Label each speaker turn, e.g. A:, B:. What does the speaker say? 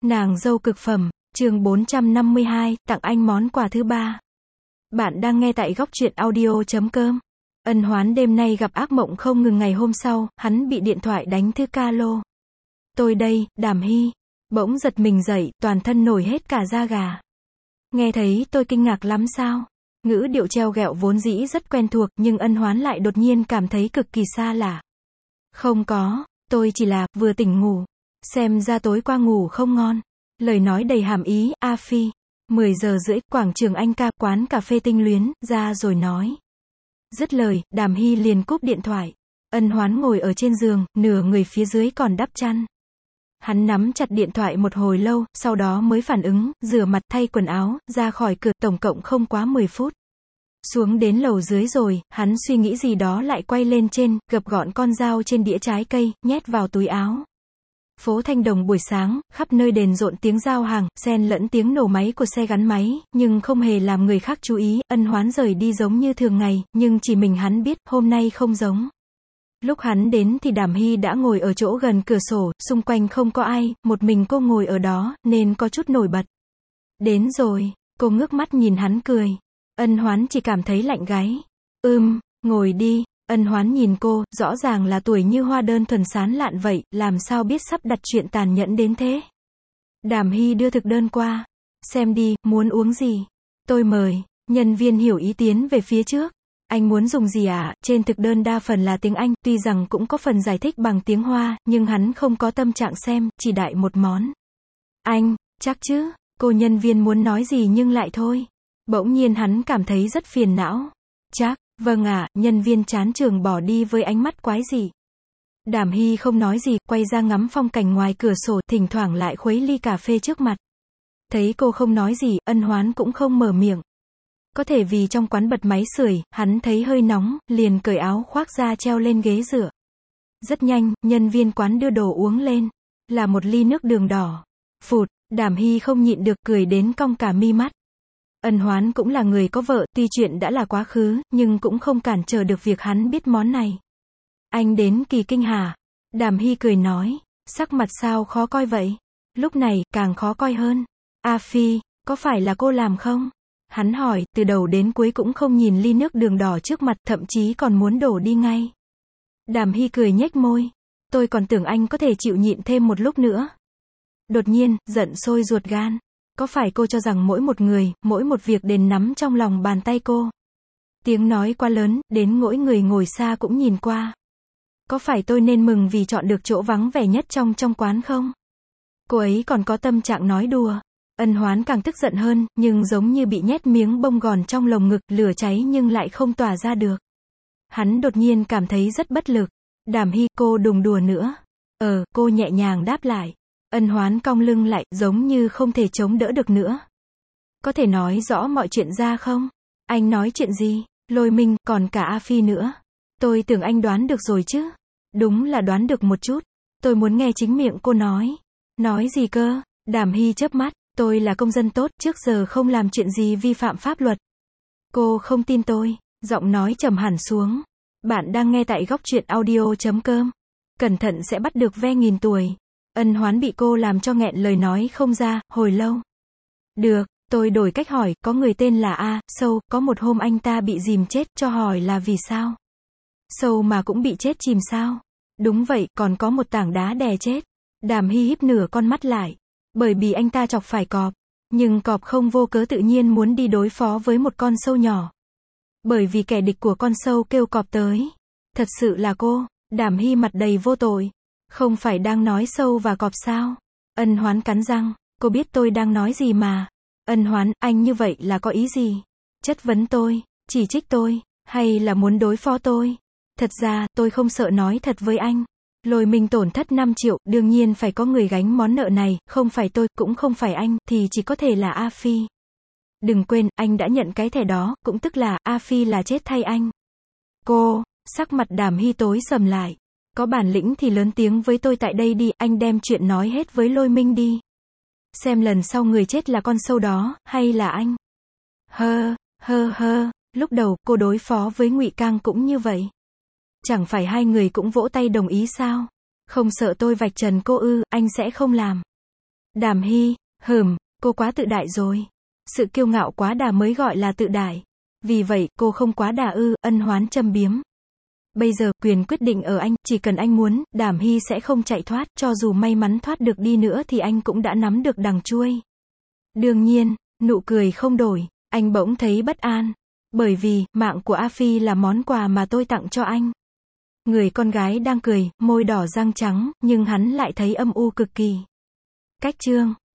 A: Nàng dâu cực phẩm, chương 452, tặng anh món quà thứ ba. Bạn đang nghe tại góc truyện audio.com. Ân Hoán đêm nay gặp ác mộng không ngừng. Ngày hôm sau, hắn bị điện thoại đánh thư ca lô. Tôi đây, Đàm Hy. Bỗng giật mình dậy, toàn thân nổi hết cả da gà. Nghe thấy tôi kinh ngạc lắm sao? Ngữ điệu treo ghẹo vốn dĩ rất quen thuộc, nhưng Ân Hoán lại đột nhiên cảm thấy cực kỳ xa lạ. Không có, tôi chỉ là vừa tỉnh ngủ. Xem ra tối qua ngủ không ngon. Lời nói đầy hàm ý. A Phi. 10 giờ rưỡi, quảng trường Anh Ca, quán cà phê Tinh Luyến, ra rồi nói. Dứt lời, Đàm Hy liền cúp điện thoại. Ân Hoán ngồi ở trên giường, nửa người phía dưới còn đắp chăn. Hắn nắm chặt điện thoại một hồi lâu, sau đó mới phản ứng, rửa mặt, thay quần áo, ra khỏi cửa, tổng cộng không quá 10 phút. Xuống đến lầu dưới rồi, hắn suy nghĩ gì đó lại quay lên trên, gập gọn con dao trên đĩa trái cây, nhét vào túi áo. Phố Thanh Đồng buổi sáng, khắp nơi đèn rộn tiếng giao hàng, xen lẫn tiếng nổ máy của xe gắn máy, nhưng không hề làm người khác chú ý. Ân Hoán rời đi giống như thường ngày, nhưng chỉ mình hắn biết, hôm nay không giống. Lúc hắn đến thì Đàm Hy đã ngồi ở chỗ gần cửa sổ, xung quanh không có ai, một mình cô ngồi ở đó, nên có chút nổi bật. Đến rồi, cô ngước mắt nhìn hắn cười. Ân Hoán chỉ cảm thấy lạnh gáy. Ngồi đi. Ân Hoán nhìn cô, rõ ràng là tuổi như hoa đơn thuần sán lạn vậy, làm sao biết sắp đặt chuyện tàn nhẫn đến thế. Đàm Hy đưa thực đơn qua. Xem đi, muốn uống gì? Tôi mời. Nhân viên hiểu ý tiến về phía trước. Anh muốn dùng gì ạ? Trên thực đơn đa phần là tiếng Anh, tuy rằng cũng có phần giải thích bằng tiếng Hoa, nhưng hắn không có tâm trạng xem, chỉ đại một món. Anh, chắc chứ? Cô nhân viên muốn nói gì nhưng lại thôi. Bỗng nhiên hắn cảm thấy rất phiền não. Chắc. Vâng ạ, nhân viên chán trường bỏ đi với ánh mắt quái dị. Đàm Hy không nói gì, quay ra ngắm phong cảnh ngoài cửa sổ, thỉnh thoảng lại khuấy ly cà phê trước mặt. Thấy cô không nói gì, Ân Hoán cũng không mở miệng. Có thể vì trong quán bật máy sưởi, hắn thấy hơi nóng, liền cởi áo khoác ra treo lên ghế rửa. Rất nhanh, nhân viên quán đưa đồ uống lên. Là một ly nước đường đỏ. Phụt, Đàm Hy không nhịn được cười đến cong cả mi mắt. Ân Hoán cũng là người có vợ, tuy chuyện đã là quá khứ, nhưng cũng không cản trở được việc hắn biết món này. Anh đến kỳ kinh hả? Đàm Hy cười nói, sắc mặt sao khó coi vậy? Lúc này, càng khó coi hơn. A Phi, có phải là cô làm không? Hắn hỏi, từ đầu đến cuối cũng không nhìn ly nước đường đỏ trước mặt, thậm chí còn muốn đổ đi ngay. Đàm Hy cười nhếch môi. Tôi còn tưởng anh có thể chịu nhịn thêm một lúc nữa. Đột nhiên, giận sôi ruột gan. Có phải cô cho rằng mỗi một người, mỗi một việc đều nắm trong lòng bàn tay cô? Tiếng nói quá lớn, đến mỗi người ngồi xa cũng nhìn qua. Có phải tôi nên mừng vì chọn được chỗ vắng vẻ nhất trong quán không? Cô ấy còn có tâm trạng nói đùa. Ân Hoán càng tức giận hơn, nhưng giống như bị nhét miếng bông gòn trong lồng ngực, lửa cháy nhưng lại không tỏa ra được. Hắn đột nhiên cảm thấy rất bất lực. Đàm Hy, cô đừng đùa nữa. Cô nhẹ nhàng đáp lại. Ân Hoán cong lưng lại, giống như không thể chống đỡ được nữa. Có thể nói rõ mọi chuyện ra không? Anh nói chuyện gì? Lôi Minh, còn cả A Phi nữa. Tôi tưởng anh đoán được rồi chứ. Đúng là đoán được một chút. Tôi muốn nghe chính miệng cô nói. Nói gì cơ? Đàm Hy chớp mắt. Tôi là công dân tốt, trước giờ không làm chuyện gì vi phạm pháp luật. Cô không tin tôi. Giọng nói trầm hẳn xuống. Bạn đang nghe tại góc truyện audio.com. Cẩn thận sẽ bắt được ve nghìn tuổi. Ân Hoán bị cô làm cho nghẹn lời nói không ra, hồi lâu. Được, tôi đổi cách hỏi, có người tên là A, Sâu, có một hôm anh ta bị dìm chết, cho hỏi là vì sao? Sâu mà cũng bị chết chìm sao? Đúng vậy, còn có một tảng đá đè chết. Đàm Hy híp nửa con mắt lại. Bởi vì anh ta chọc phải cọp. Nhưng cọp không vô cớ tự nhiên muốn đi đối phó với một con sâu nhỏ. Bởi vì kẻ địch của con sâu kêu cọp tới. Thật sự là cô. Đàm Hy mặt đầy vô tội. Không phải đang nói sâu và cọp sao? Ân Hoán cắn răng. Cô biết tôi đang nói gì mà. Ân Hoán, anh như vậy là có ý gì? Chất vấn tôi, chỉ trích tôi, hay là muốn đối phó tôi? Thật ra, tôi không sợ nói thật với anh. Lôi Minh tổn thất 5 triệu, đương nhiên phải có người gánh món nợ này, không phải tôi, cũng không phải anh, thì chỉ có thể là A Phi. Đừng quên, anh đã nhận cái thẻ đó, cũng tức là, A Phi là chết thay anh. Cô, sắc mặt Đàm Hy tối sầm lại. Có bản lĩnh thì lớn tiếng với tôi tại đây đi, anh đem chuyện nói hết với Lôi Minh đi. Xem lần sau người chết là con sâu đó, hay là anh? Lúc đầu, cô đối phó với Ngụy Cang cũng như vậy. Chẳng phải hai người cũng vỗ tay đồng ý sao? Không sợ tôi vạch trần cô ư? Anh sẽ không làm. Đàm Hy, cô quá tự đại rồi. Sự kiêu ngạo quá đà mới gọi là tự đại. Vì vậy, cô không quá đà ư, Ân Hoán châm biếm. Bây giờ, quyền quyết định ở anh, chỉ cần anh muốn, Đàm Hy sẽ không chạy thoát, cho dù may mắn thoát được đi nữa thì anh cũng đã nắm được đằng chuôi. Đương nhiên, nụ cười không đổi, anh bỗng thấy bất an. Bởi vì, mạng của A Phi là món quà mà tôi tặng cho anh. Người con gái đang cười, môi đỏ răng trắng, nhưng hắn lại thấy âm u cực kỳ. Cách chương